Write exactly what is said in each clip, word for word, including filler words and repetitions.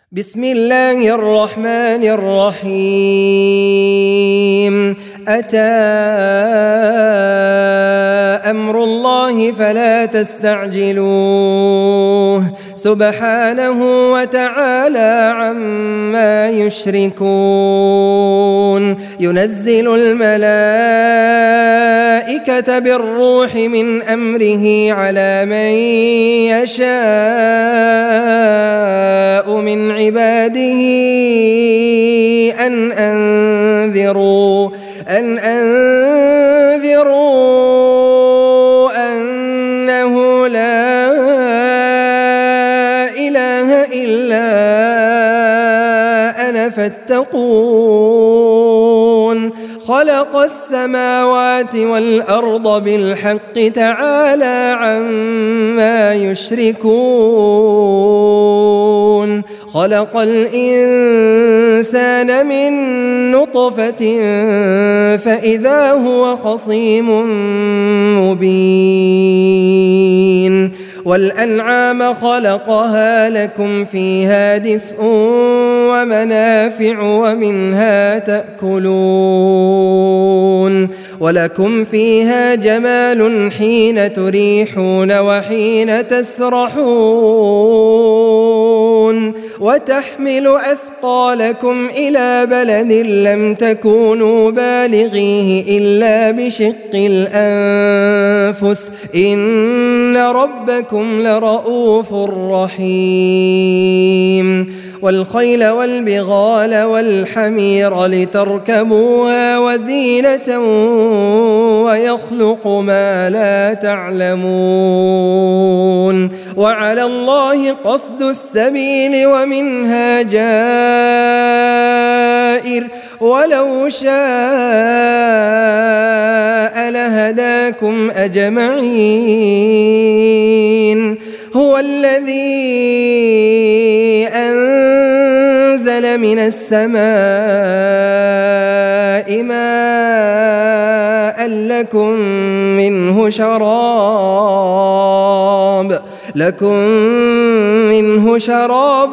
بسم الله الرحمن الرحيم. أتى أمر الله فلا تستعجلوه سبحانه وتعالى عما يشركون. ينزل الملائكة بالروح من أمره على من يشاء من عباده أن أنذروا أن أنذروا أنه لا إله إلا أنا فاتقون. خلق السماوات والأرض بالحق تعالى عما يشركون. خلق الإنسان من نطفة فإذا هو خصيم مبين. والأنعام خلقها لكم فيها دفء ومنافع ومنها تأكلون. ولكم فيها جمال حين تريحون وحين تسرحون. وتحمل أثقالكم إلى بلد لم تكونوا بالغيه إلا بشق الأنفس إن ربكم لرؤوف رحيم. والخيل والبغال والحمير لتركبوها وزينة ويخلق ما لا تعلمون. وعلى الله قصد السبيل ومنها جائر ولو شاء لهداكم أجمعين. هو الذي أنزل من السماء ماء لكم منه شراب لكم منه شراب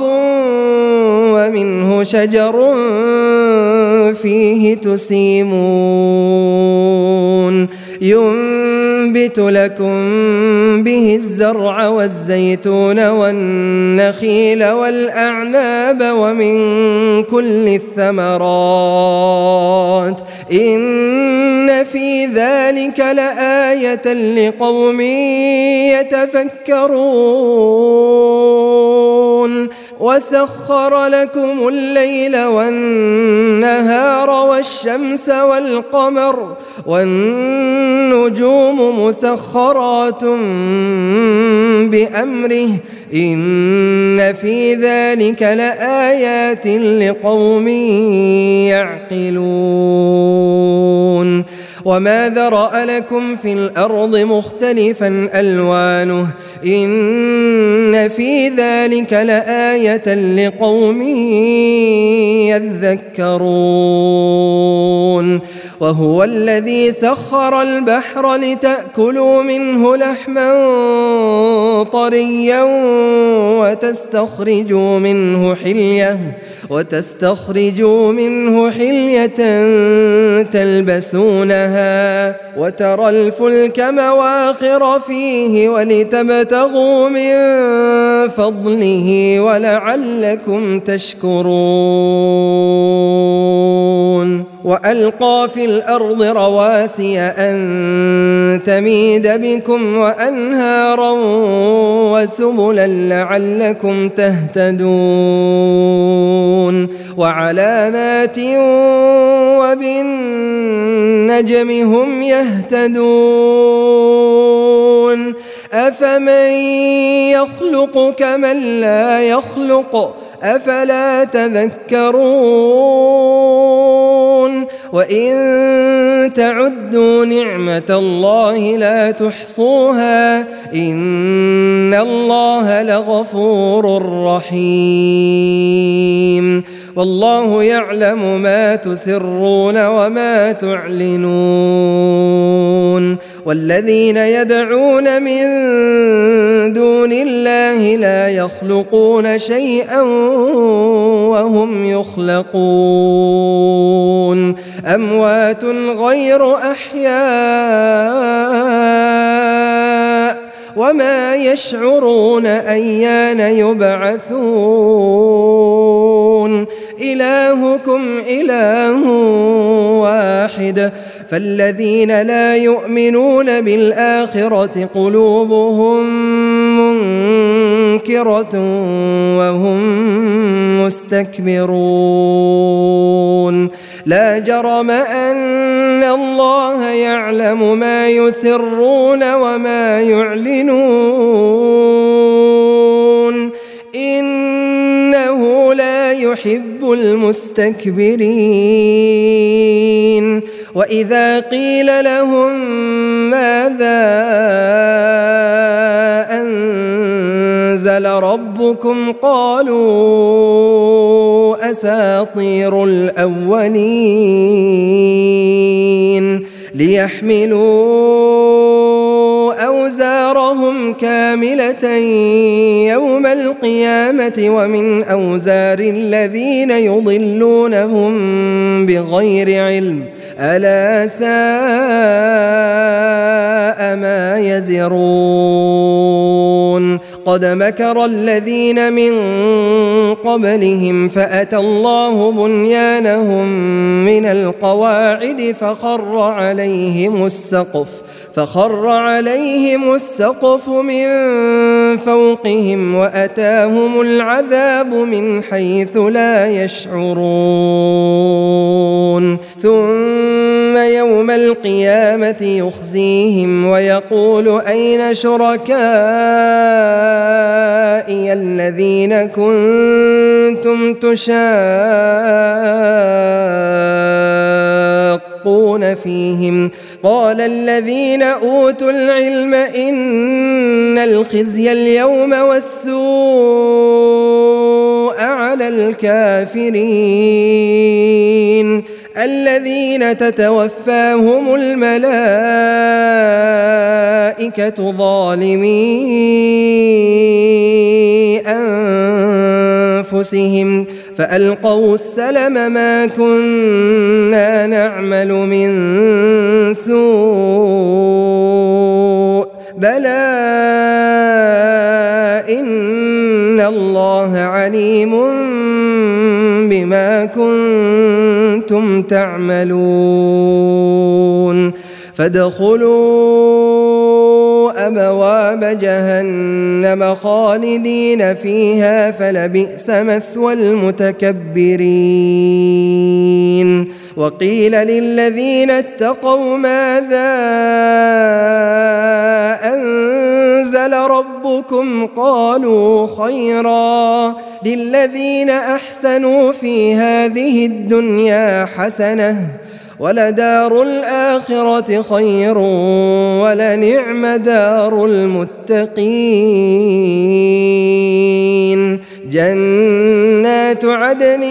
ومنه شجر فيه تسيمون. ينبت لكم به الزرع والزيتون والنخيل والأعناب ومن كل الثمرات إن في ذلك لآية لقوم يتفكرون. وسخر لكم الليل والنهار والشمس والقمر والنجوم مسخرات بأمره إن في ذلك لآيات لقوم يعقلون. وما ذرأ لكم في الأرض مختلفا ألوانه إن في ذلك لآية لقوم يذكرون. وهو الذي سخر البحر لتأكلوا منه لحما طريا وتستخرجوا منه حلية وتستخرجوا منه حلية تلبسونها وترى الفلك مواخر فيه ولتبتغوا من فضله ولعلكم تشكرون. وألقى في الأرض رواسي أن تميد بكم وأنهارا وسبلا لعلكم تهتدون. وعلامات وبالنجم هم يهتدون. أفمن يخلق كمن لا يخلق أفلا تذكرون. وإن تعدوا نعمة الله لا تحصوها إن الله لغفور رحيم. والله يعلم ما تسرون وما تعلنون. والذين يدعون من دون الله لا يخلقون شيئا وهم يخلقون أموات غير أحياء وما يشعرون أيان يبعثون إلهكم إله واحد فالذين لا يؤمنون بالآخرة قلوبهم منكرة وهم مستكبرون لا جرم أن الله يعلم ما يسرون وما يعلنون إنه لا يحب المستكبرين وإذا قيل لهم ماذا أنزل ربكم قالوا أساطير الأولين ليحملوا أوزارهم كاملة يوم القيامة ومن أوزار الذين يضلونهم بغير علم ألا ساء ما يزرون قد مكر الذين من قبلهم فأتى الله بنيانهم من القواعد فخر عليهم السقف فخر عليهم السقف من فوقهم وأتاهم العذاب من حيث لا يشعرون ثم يوم القيامة يخزيهم ويقول أين شركائي الذين كنتم تشاقون فيهم قال الذين أوتوا العلم إن الخزي اليوم والسوء على الكافرين الذين تتوفاهم الملائكة ظالمي أنفسهم فألقوا السلم ما كنا نعمل من سوء بلى إن الله عليم بما كنتم تعملون فادخلوا أبواب جهنم خالدين فيها فلبئس مثوى المتكبرين وقيل للذين اتقوا ماذا أنزل ربكم قالوا خيرا للذين أحسنوا في هذه الدنيا حسنة ولدار الآخرة خير ولنعم دار المتقين جنات عدن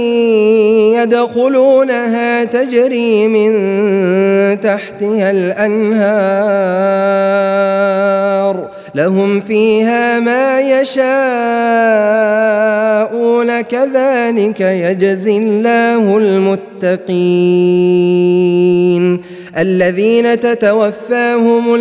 يدخلونها تجري من تحتها الأنهار لهم فيها ما يشاءون كذلك يجزي الله المتقين الذين تتوفاهم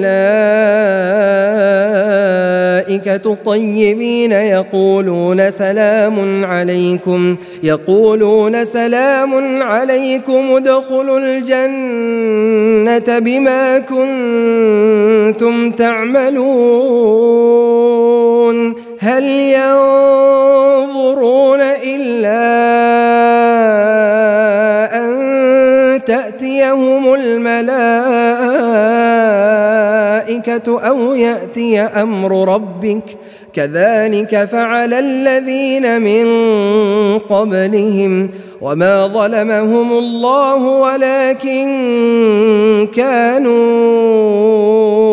الملائكة طيبين يقولون سلام عليكم يقولون سلام عليكم ادخلوا الجنة بما كنتم تعملون هل ينظرون إلا أن تأتيهم الملائكة أو يأتي أمر ربك كذلك فعل الذين من قبلهم وما ظلمهم الله ولكن كانوا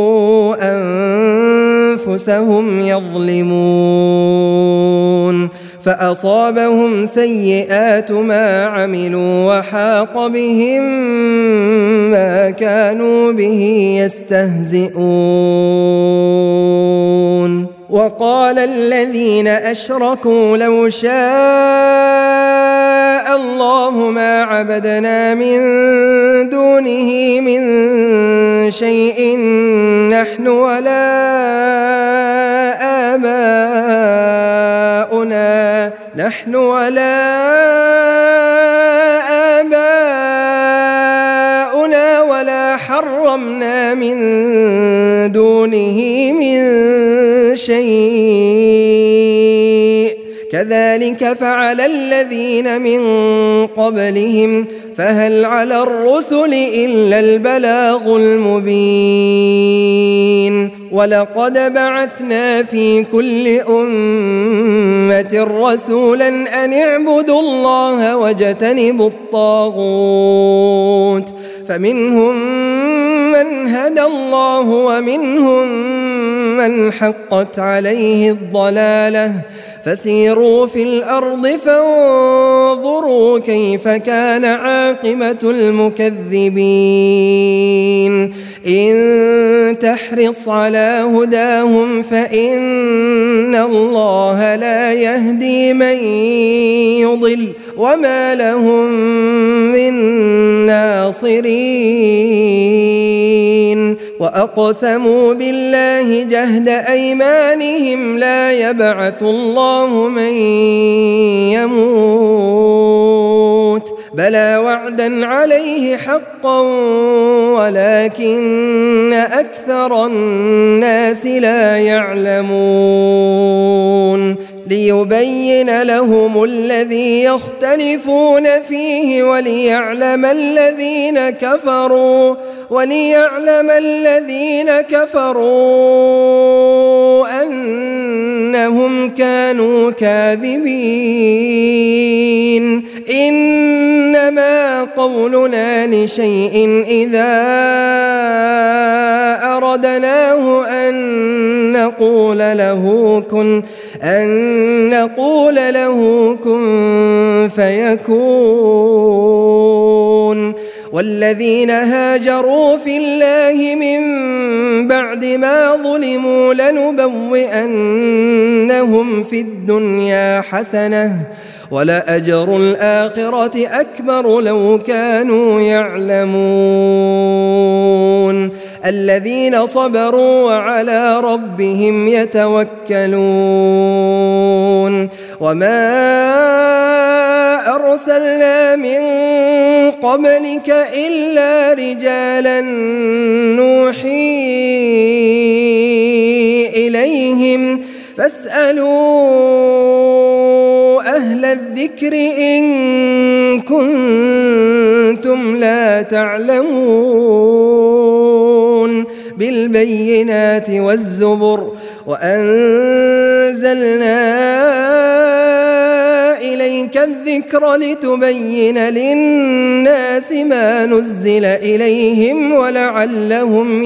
أنفسهم يظلمون فأصابهم سيئات ما عملوا وحاق بهم ما كانوا به يستهزئون وقال الذين أشركوا لو شاء الله ما عبدنا من دونه من شيء نحن ولا آباؤنا نحن ولا آباؤنا ولا حرمنا من دونه من شيء كذلك فعل الذين من قبلهم فهل على الرسل إلا البلاغ المبين ولقد بعثنا في كل أمة رسولا أن اعبدوا الله واجتنبوا الطاغوت فمنهم من هدى الله ومنهم من حقت عليه الضلالة فسيروا في الأرض فانظروا كيف كان عاقبة المكذبين إن تحرص على هداهم فإن الله لا يهدي من يضل وما لهم من ناصرين وأقسموا بالله جهد أيمانهم لا يبعث الله من يموت بلى وعدا عليه حقا ولكن أكثر الناس لا يعلمون ليبين لهم الذي يختلفون فيه وليعلم الذين كفروا وليعلم الذين كفروا أنهم كانوا كاذبين إنما قولنا لشيء إذا أردناه أن نقول له كن أن نقول له كن فيكون والذين هاجروا في الله من بعد ما ظلموا لنبوئنهم في الدنيا حسنة ولأجر الآخرة أكبر لو كانوا يعلمون الذين صبروا وعلى ربهم يتوكلون وما أرسلنا من قبلك إلا رجالا نوحي إليهم فاسألوا أهل الذكر إن كنتم لا تعلمون بالبينات والزبر وأنزلنا إليك الذكر لتبين للناس ما نزل إليهم ولعلهم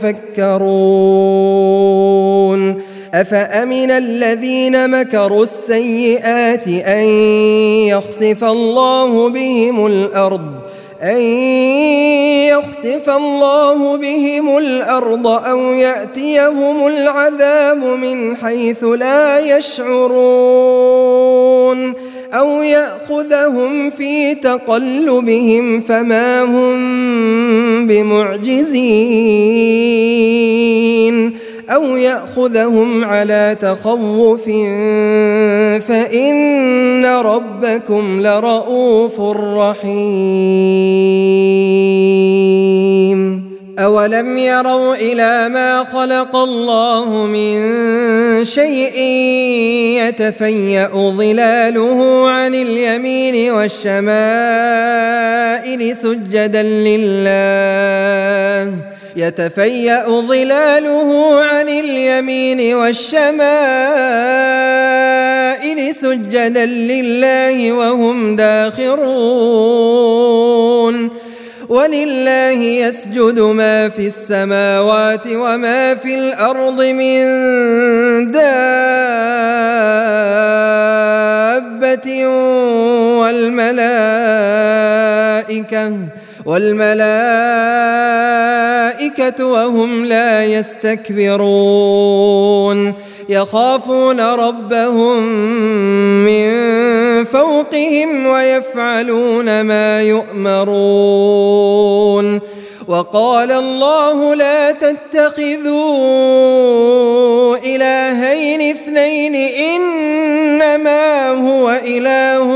يتفكرون أفأمن الذين مكروا السيئات أن يخسف الله بهم الأرض أن يخسف الله بهم الأرض أو يأتيهم العذاب من حيث لا يشعرون أو يأخذهم في تقلبهم فما هم بمعجزين أو يأخذهم على تخوف فإن ربكم لرؤوف رحيم أولم يروا إلى ما خلق الله من شيء يتفيأ ظلاله عن اليمين والشمائل سجدا لله يتفيأ ظلاله عن اليمين والشمائل سجدا لله وهم داخرون ولله يسجد ما في السماوات وما في الأرض من دابة والملائكة والملائكة وهم لا يستكبرون يخافون ربهم من فوقهم ويفعلون ما يؤمرون. وقال الله لا تتخذوا إلهين اثنين إنما هو إله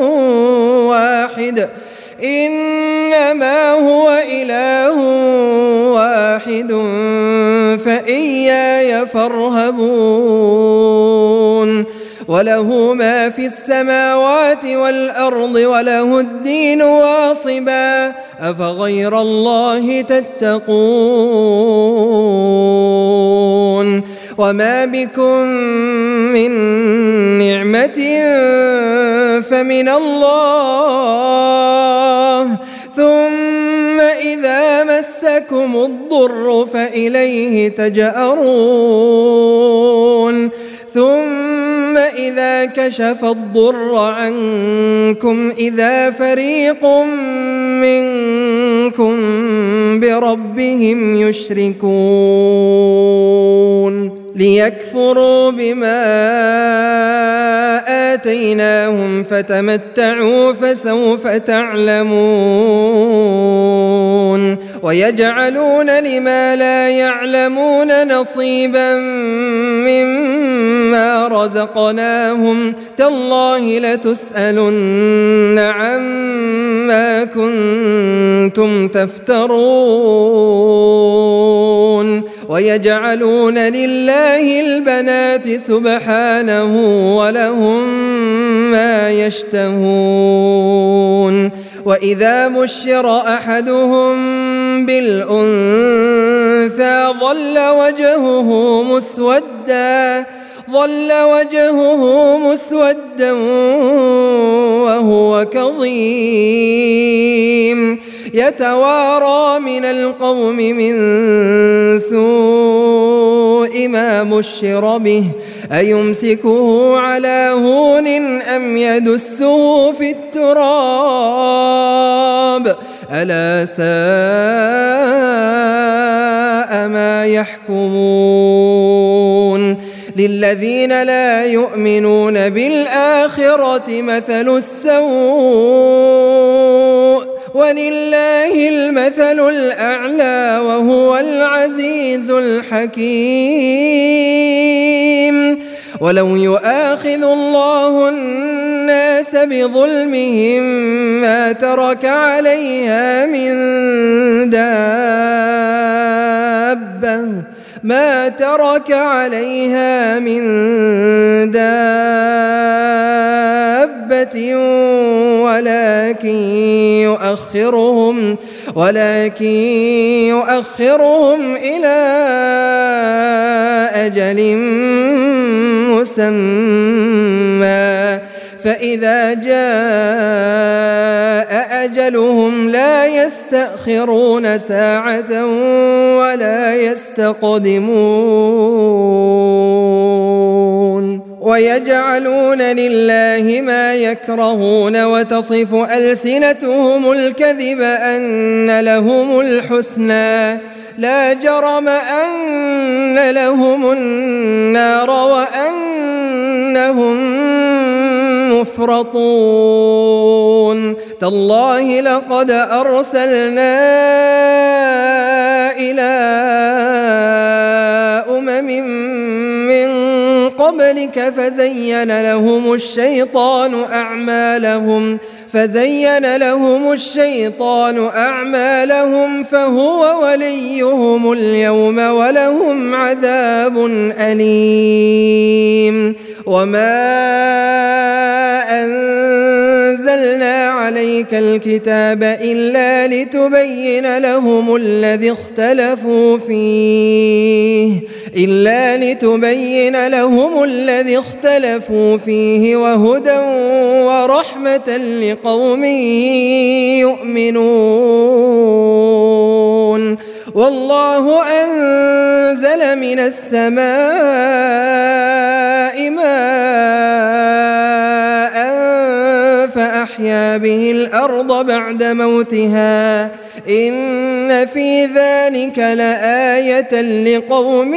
واحد إنما هو إله واحد فإياي فارهبون. وله ما في السماوات والأرض وله الدين واصبا أفغير الله تتقون. وما بكم من نعمة فمن الله ثم إذا مسكم الضر فإليه تجأرون ثم إذا كشف الضر عنكم إذا فريق منكم بربهم يشركون ليكفروا بما آتيناهم فتمتعوا فسوف تعلمون. ويجعلون لما لا يعلمون نصيبا مما رزقناهم تالله لتسألن عما كنتم تفترون. ويجعلون لله البنات سبحانه ولهم ما يشتهون. وإذا بشر أحدهم بالأنثى ظل وجهه مسودا ظل وجهه مسودا وهو كظيم يتوارى من القوم من سوء ما بشر به أيمسكه على هون أم يدسه في التراب ألا ساء ما يحكمون. للذين لا يؤمنون بالآخرة مثل السوء ولله المثل الأعلى وهو العزيز الحكيم. ولو يؤاخذ الله الناس بظلمهم ما ترك عليها من دابة ما ترك عليها من دابة ولكن يؤخرهم ولكن يؤخرهم إلى أجل مسمى فإذا جاء أجلهم لا يستأخرون ساعة ولا يستقدمون. ويجعلون لله ما يكرهون وتصف ألسنتهم الكذب أن لهم الحسنى لا جرم أن لهم النار وأنهم مفرطون. تالله لقد أرسلنا إلى أمم من قبلك فزين لهم الشيطان أعمالهم فزين لهم الشيطان أعمالهم فهو وليهم اليوم ولهم عذاب أليم. وما أنزلنا عليك ذلك الكتاب إلا لتبين لهم الذي اختلفوا فيه إلا لتبين لهم الذي اختلفوا فيه وهدى ورحمة لقوم يؤمنون. والله أنزل من السماء ماء فأحيا به الأرض بعد موتها إن في ذلك لآية لقوم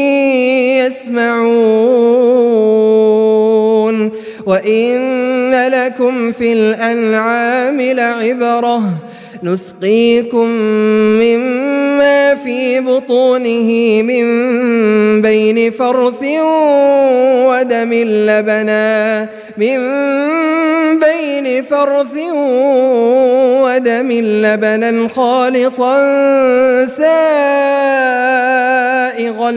يسمعون. وإن لكم في الأنعام لعبرة نسقيكم مما في بطونه من بين فرث ودم لبنا من بين فرث ودم لبنا خالصا سائغا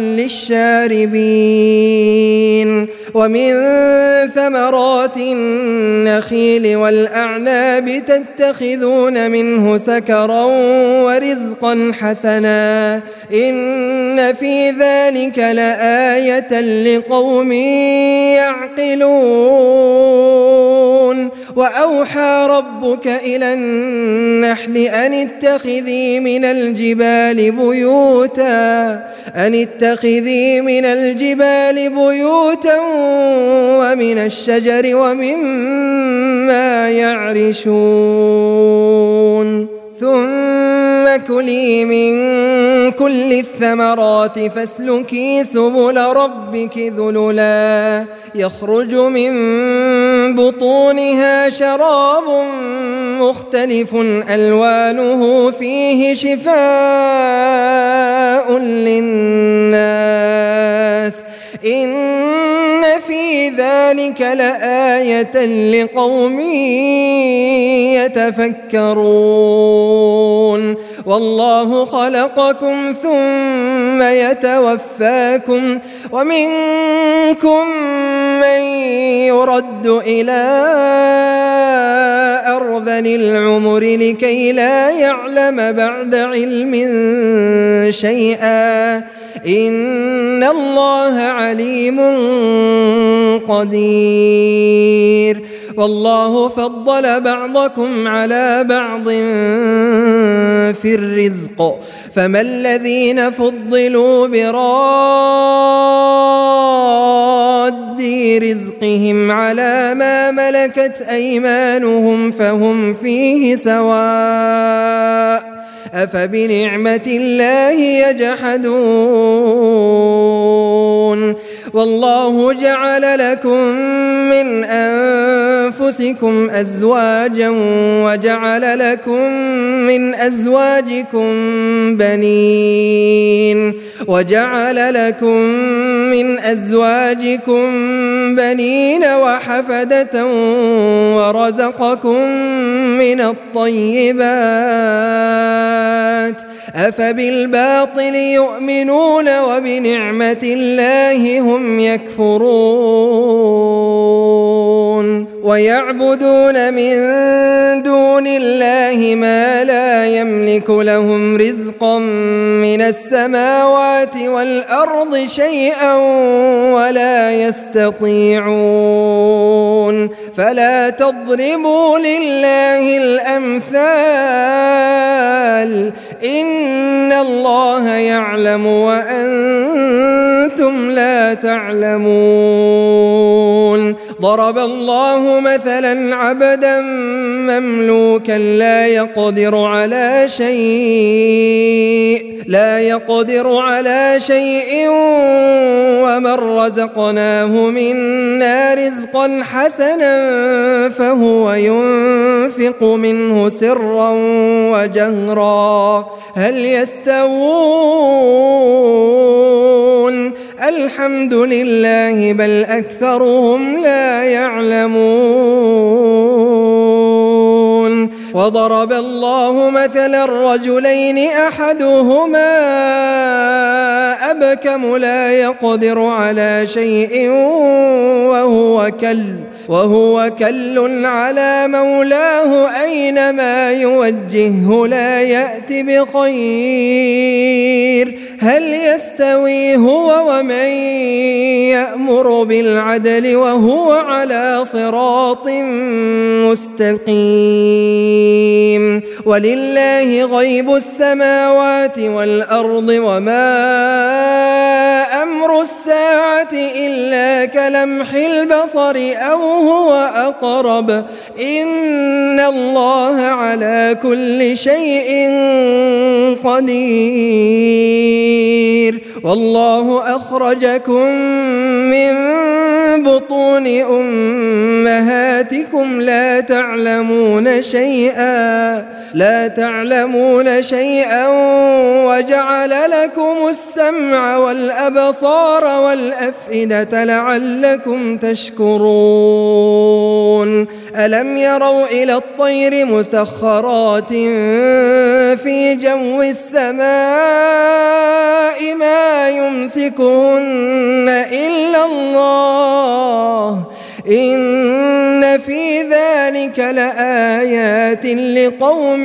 للشاربين. ومن ثمرات النخيل والأعناب تتخذون منه سكرا ورزقا حسنا إن في ذلك لآية لقوم يعقلون. وأوحى ربك إلى النحل أن اتخذي من الجبال بيوتا أن اتخذي من الجبال بيوتا ومن الشجر ومما يعرشون. ثم كلي من كل الثمرات فاسلكي سبل ربك ذللا يخرج من بطونها شراب مختلف ألوانه فيه شفاء للناس إن في ذلك لآية لقوم يتفكرون. والله خلقكم ثم يتوفاكم ومنكم من يرد إلى أرذل العمر لكي لا يعلم بعد علم شيئا إن الله عليم قدير. والله فضل بعضكم على بعض في الرزق فما الذين فضلوا براد رزقهم على ما ملكت أيمانهم فهم فيه سواء أفبنعمة الله يجحدون. والله جعل لكم من أنفسكم أزواجا وجعل لكم من أزواجكم بنين وجعل لكم من أزواجكم بنين وحفدة ورزقكم من الطيبات أفبالباطل يؤمنون وبنعمة الله هم يكفرون. ويعبدون من دون الله ما لا يملك لهم رزقا من السماوات والأرض شيئا ولا يستطيعون. فلا تضربوا لله الأمثال إن الله يعلم وأنتم لا تعلمون. ضرب الله مثلا عبدا مملوكا لا يقدر على شيء لا يقدر على شيء ومن رزقناه منا رزقا حسنا فهو ينفق منه سرا وجهرا هل يستوون الحمد لله بل أكثرهم لا يعلمون. وضرب الله مثلا الرجلين أحدهما أبكم لا يقدر على شيء وهو كل وهو كل على مولاه أينما يوجهه لا يأت بخير هل يستوي هو ومن يأمر بالعدل وهو على صراط مستقيم ولله غيب السماوات والأرض وما أمر الساعة إلا كلمح البصر أو هو أقرب إن الله على كل شيء قدير والله أخرجكم من بطون أمهاتكم لا تعلمون شيئا لا تعلمون شيئا وجعل لكم السمع والأبصار والأفئدة لعلكم تشكرون ألم يروا إلى الطير مسخرات في جو السماء ما يمسكهن إلا الله إن في ذلك لآيات لقوم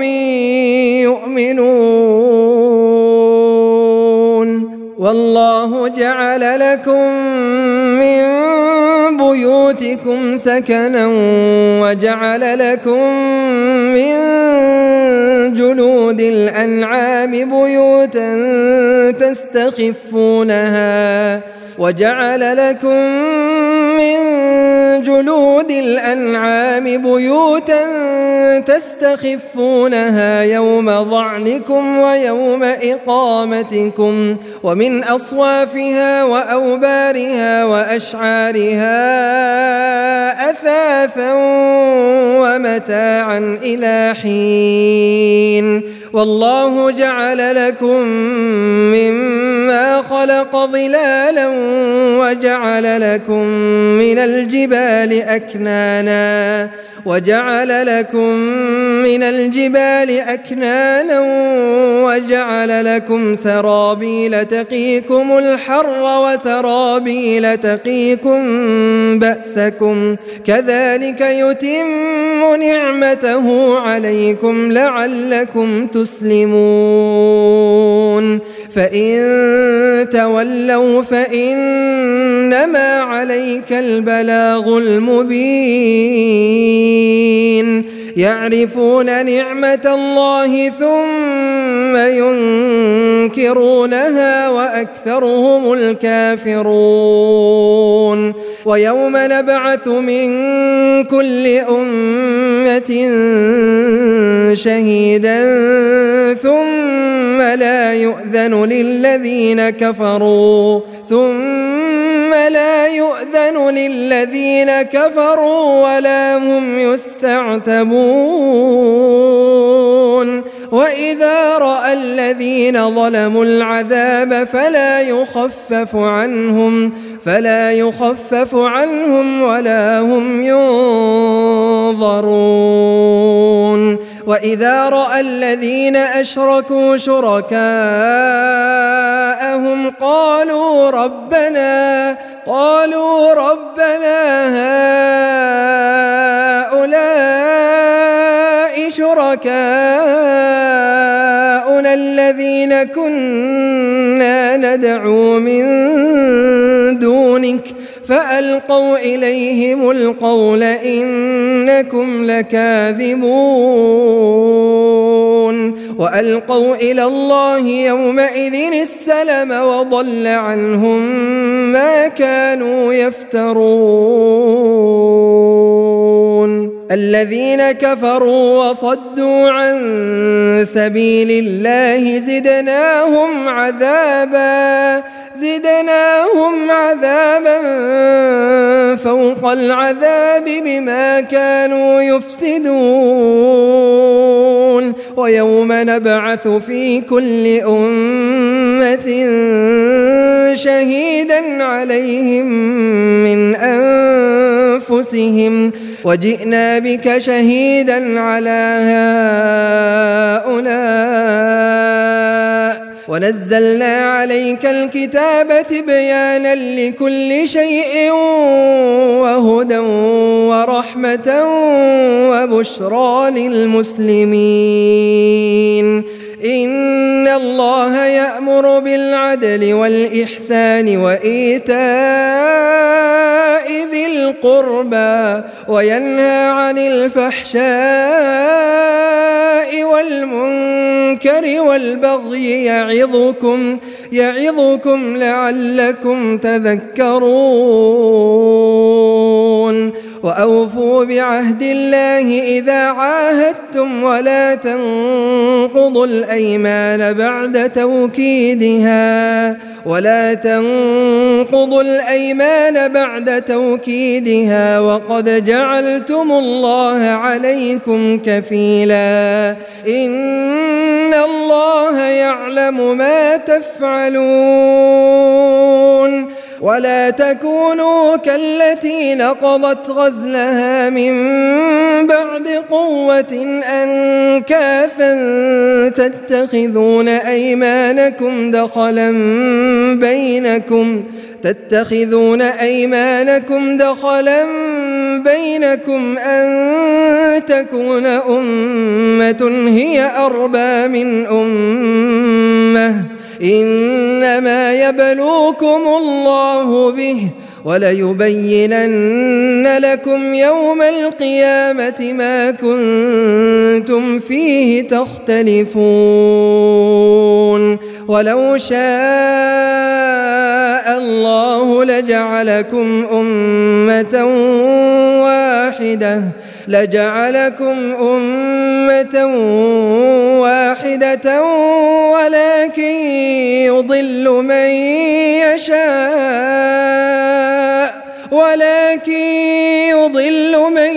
يؤمنون والله جعل لكم من بيوتكم سكنا وجعل لكم من جلود الأنعام بيوتا تستخفونها وجعل لكم من جلود الأنعام بيوتا تستخفونها يوم ظعنكم ويوم إقامتكم ومن أصوافها وأوبارها وأشعارها أثاثا ومتاعا إلى حين والله جعل لكم مما خلق ظلالا وجعل لكم من الجبال أكنانا وجعل لكم من الجبال أكنانا وجعل لكم سرابيل تقيكم الحر وسرابيل تقيكم بأسكم كذلك يتم نعمته عليكم لعلكم تسلمون فإن تولوا فإنما عليك البلاغ المبين يعرفون نعمة الله ثم ينكرونها وأكثرهم الكافرون ويوم نبعث من كل أمة شهيدا ثم لا يؤذن للذين كفروا ثم لا يؤذن للذين كفروا ولا هم يستعتبون وإذا رأى الذين ظلموا العذاب فلا يخفف عنهم فلا يخفف عنهم ولا هم ينظرون وإذا رأى الذين أشركوا شركاءهم قالوا ربنا قالوا ربنا هؤلاء شركاؤنا الذين كنا ندعو من دونك فألقوا إليهم القول إنكم لكاذبون وألقوا إلى الله يومئذ السلم وضل عنهم ما كانوا يفترون الذين كفروا وصدوا عن سبيل الله زدناهم عذابا زدناهم عذابا فوق العذاب بما كانوا يفسدون ويوم نبعث في كل أمة شهيدا عليهم من أنفسهم وجئنا بك شهيدا على هؤلاء ونزلنا عليك الكتاب تبيانا لكل شيء وهدى ورحمة وبشرى للمسلمين. إن الله يأمر بالعدل والإحسان وإيتاء ذي القربى وينهى عن الفحشاء والمنكر والبغي يعظكم يعظكم لعلكم تذكرون. وأوفوا بعهد الله إذا عاهدتم ولا تنقضوا الأيمان بعد توكيدها ولا تنقضوا الأيمان بعد توكيدها وقد جعلتم الله عليكم كفيلا. إن الله يعلم ما تفعلون. ولا تكونوا كالتي نقضت غزلها من بعد قوة أنكاثا تتخذون أيمانكم دخلا بينكم تتخذون أيمانكم دخلا بينكم أن تكون أمة هي أربى من أمة إنما يبلوكم الله به وليبينن لكم يوم القيامة ما كنتم فيه تختلفون. ولو شاء الله لجعلكم أمة واحدة لجعلكم أمة واحدة ولكن يضل من يشاء ولكن يضل من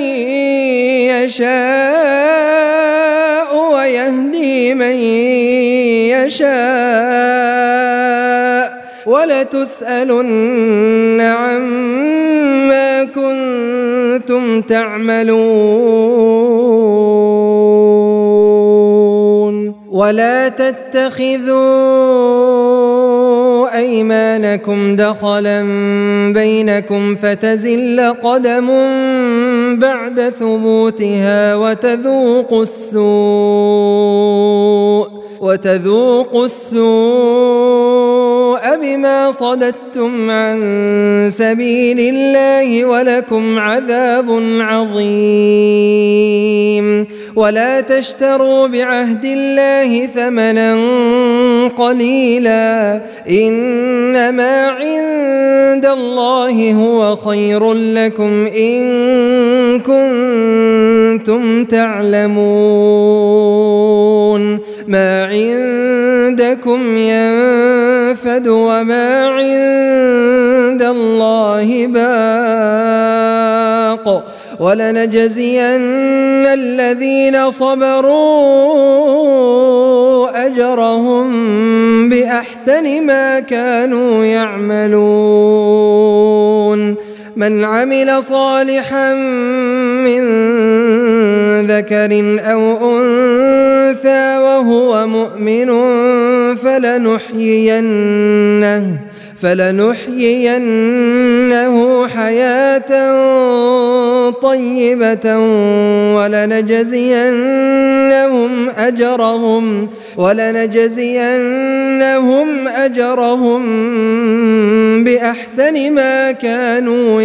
يشاء ويهدي من يشاء ولتسألن عما كنتم تعملون. ولا تتخذوا أيمانكم دخلا بينكم فتزل قدم بعد ثبوتها وتذوقوا السوء وتذوقوا السوء بما صددتم عن سبيل الله ولكم عذاب عظيم. ولا تشتروا بعهد الله ثمنا قليلا إنما عند الله هو خير لكم إن كنتم تعلمون. ما عندكم ينفد وما عند الله باق ولنجزين الذين صبروا أجرهم بأحسن ما كانوا يعملون. من عمل صالحا من ذكر أو أنثى وهو مؤمن فلنحيينه فلنحيينه حياة طيبة ولنجزينهم أجرهم ولنجزينهم أجرهم بأحسن ما كانوا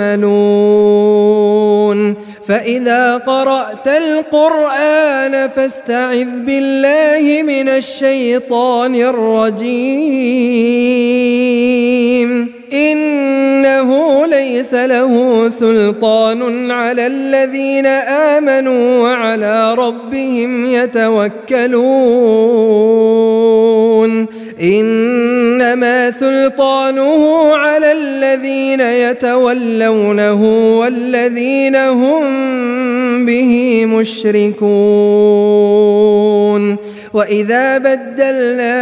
يعملون. فإذا قرأت القرآن فاستعذ بالله من الشيطان الرجيم. إنه ليس له سلطان على الذين آمنوا وعلى ربهم يتوكلون. إنما سلطانه على الذين يتولونه والذين هم به مشركون وإذا بدلنا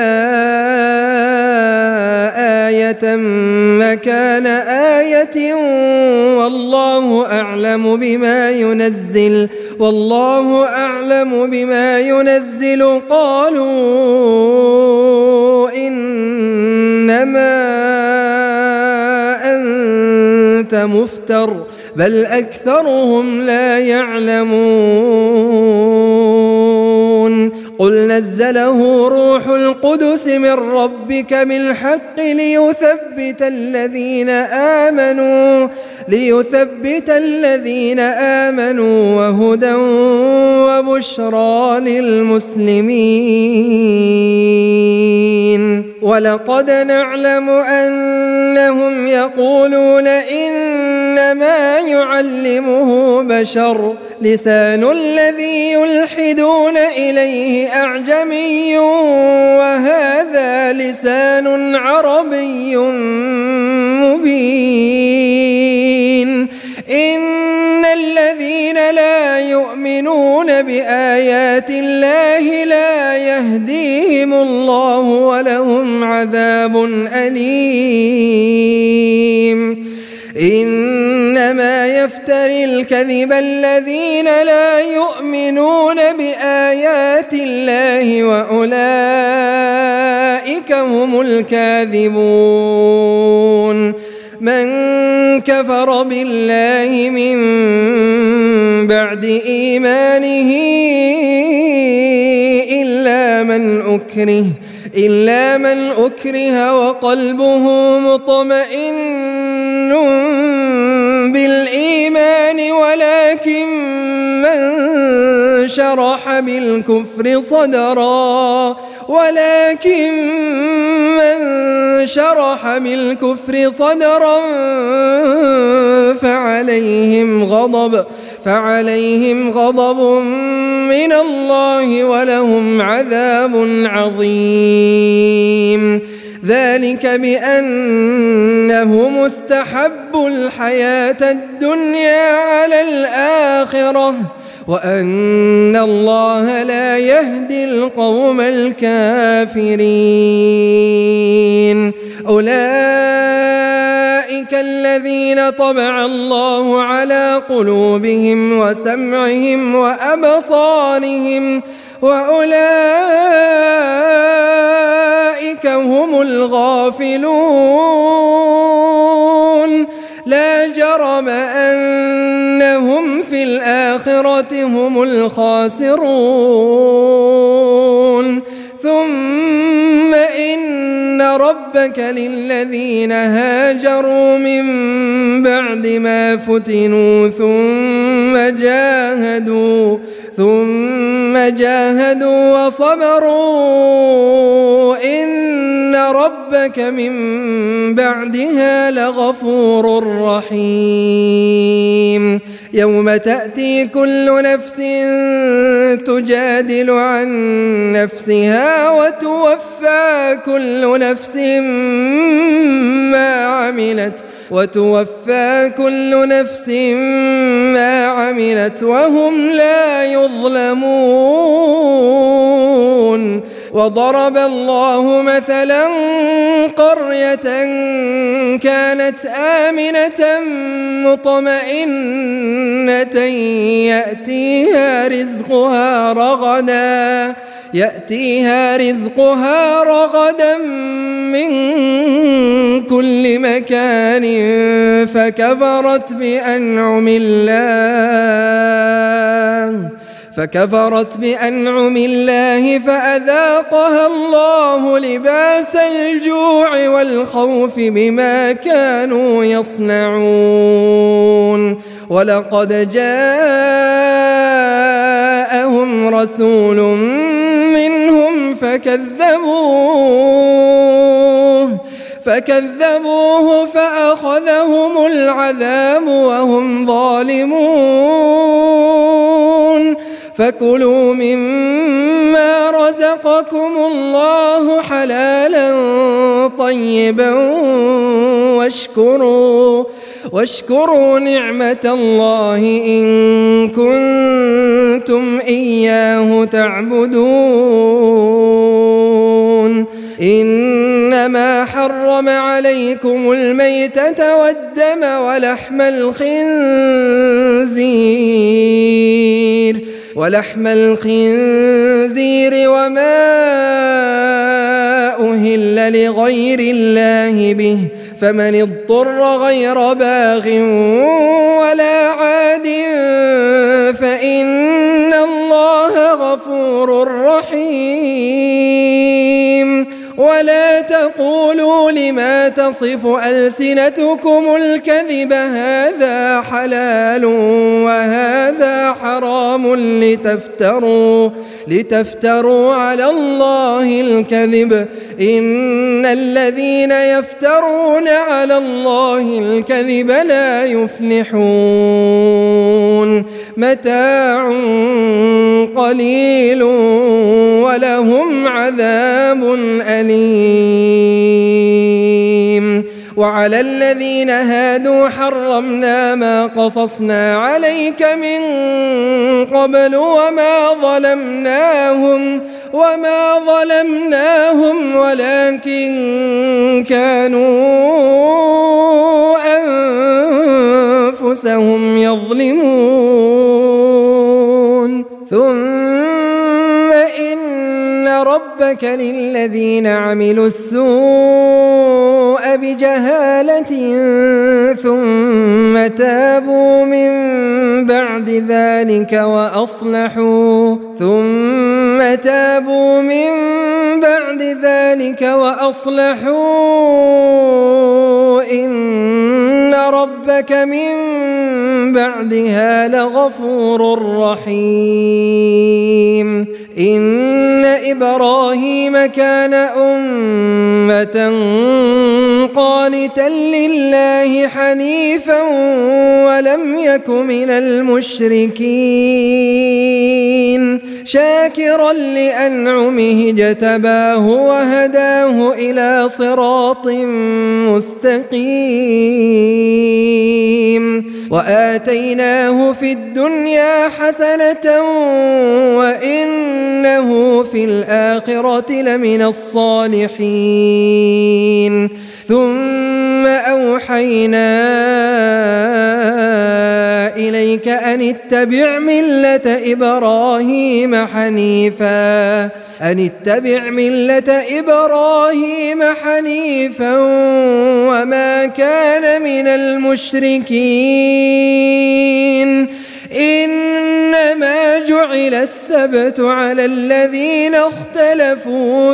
آية مكان آية والله أعلم بما ينزل والله أعلم بما ينزل قالوا إنما أنت مفتر بل أكثرهم لا يعلمون قل نزله روح القدس من ربك بالحق ليثبت الذين آمنوا ليثبت الذين آمنوا وهدى وبشرى للمسلمين ولقد نعلم أنهم يقولون إنما يعلمه بشر لسان الذي يلحدون إليه أعجمي وهذا لسان عربي مبين إن الذين لا يؤمنون بآيات الله لا يهديهم الله ولهم عذاب أليم إنما يفتري الكذب الذين لا يؤمنون بآيات الله وأولئك هم الكاذبون من كفر بالله من بعد إيمانه إلا من أكره إلا من أكره وقلبه مطمئن بالإيمان ولكن من شرح بالكفر صدرا ولكن من شرح بالكفر صدرا فعليهم غضب فعليهم غضب من الله ولهم عذاب عظيم ذلك بأنه مستحب الحياة الدنيا على الآخرة وأن الله لا يهدي القوم الكافرين أولئك الذين طبع الله على قلوبهم وسمعهم وأبصارهم وأولئك هم الغافلون لا جرم أنهم في الآخرة هم الخاسرون ثم إن ربك للذين هاجروا من بعد ما فتنوا ثم جاهدوا ثم جاهدوا وصبروا إن ربك من بعدها لغفور رحيم يوم تأتي كل نفس تجادل عن نفسها وتوفى كل نفس ما عملت وتوفى كل نفس ما عملت وهم لا يظلمون وضرب الله مثلا قرية كانت آمنة مطمئنة يأتيها رزقها رغدا يأتيها رزقها رغدا من كل مكان فكفرت بأنعم الله فكفرت بأنعم الله فأذاقها الله لباس الجوع والخوف بما كانوا يصنعون ولقد جاءهم رسول منهم فكذبوه فكذبوه فأخذهم العذاب وهم ظالمون فكلوا مما رزقكم الله حلالا طيبا واشكروا واشكروا نعمة الله إن كنتم إياه تعبدون. إنما حرم عليكم الميتة والدم ولحم الخنزير ولحم الخنزير وما أهل لغير الله به، فمن اضطر غير باغ ولا عاد فإن الله غفور رحيم. ولا تقولوا لما تصف ألسنتكم الكذب هذا حلال وهذا حرام لتفتروا لتفتروا على الله الكذب، إن الذين يفترون على الله الكذب لا يفلحون. متاع قليل ولهم عذاب أليم. وعلى الذين هادوا حرمنا ما قصصنا عليك من قبل وما ظلمناهم وما ظلمناهم ولكن كانوا أنفسهم يظلمون. ثم إن ربك للذين عملوا السوء بجهالة ثم تابوا من بعد ذلك وأصلحوا ثم تابوا من بعد ذلك وأصلحوا إن ربك من بعدها لغفور رحيم. إن إبراهيم كان أمة قانتا لله حنيفا ولم يك من المشركين، شاكرا لأنعمه اجتباه وهداه إلى صراط مستقيم. وآتيناه في الدنيا حسنة وإنه في الآخرة لمن الصالحين. ثم أوحينا إليك أن اتبع ملة إبراهيم حنيفا أن اتبع ملة إبراهيم حنيفا وما كان من المشركين. إنما جعل السبت على الذين اختلفوا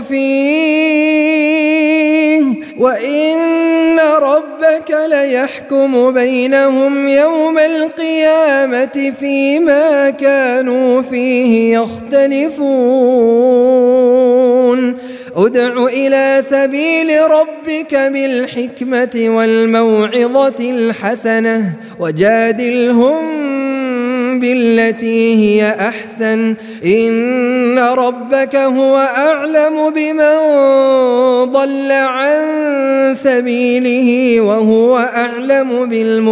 فيه وإن ربك ليحكم بينهم يوم القيامة فيما كانوا فيه يختلفون. ادع إلى سبيل ربك بالحكمة والموعظة الحسنة وجادلهم بالتي هي أحسن، إن ربك هو أعلم بمن ضل عن سبيله وهو أعلم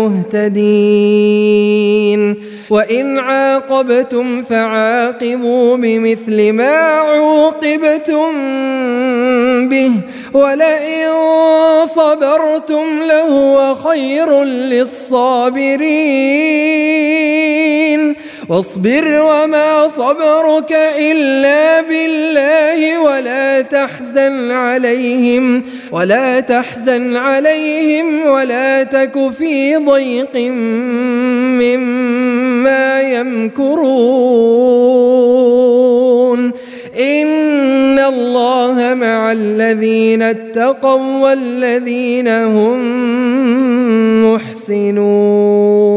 بالمهتدين. وإن عاقبتم فعاقبوا بمثل ما عوقبتم به ولئن صبرتم لهو خير للصابرين. واصبر وما صبرك إلا بالله ولا تحزن عليهم ولا تحزن عليهم ولا تك في ضيق مما يمكرون. إن الله مع الذين اتقوا والذين هم محسنون.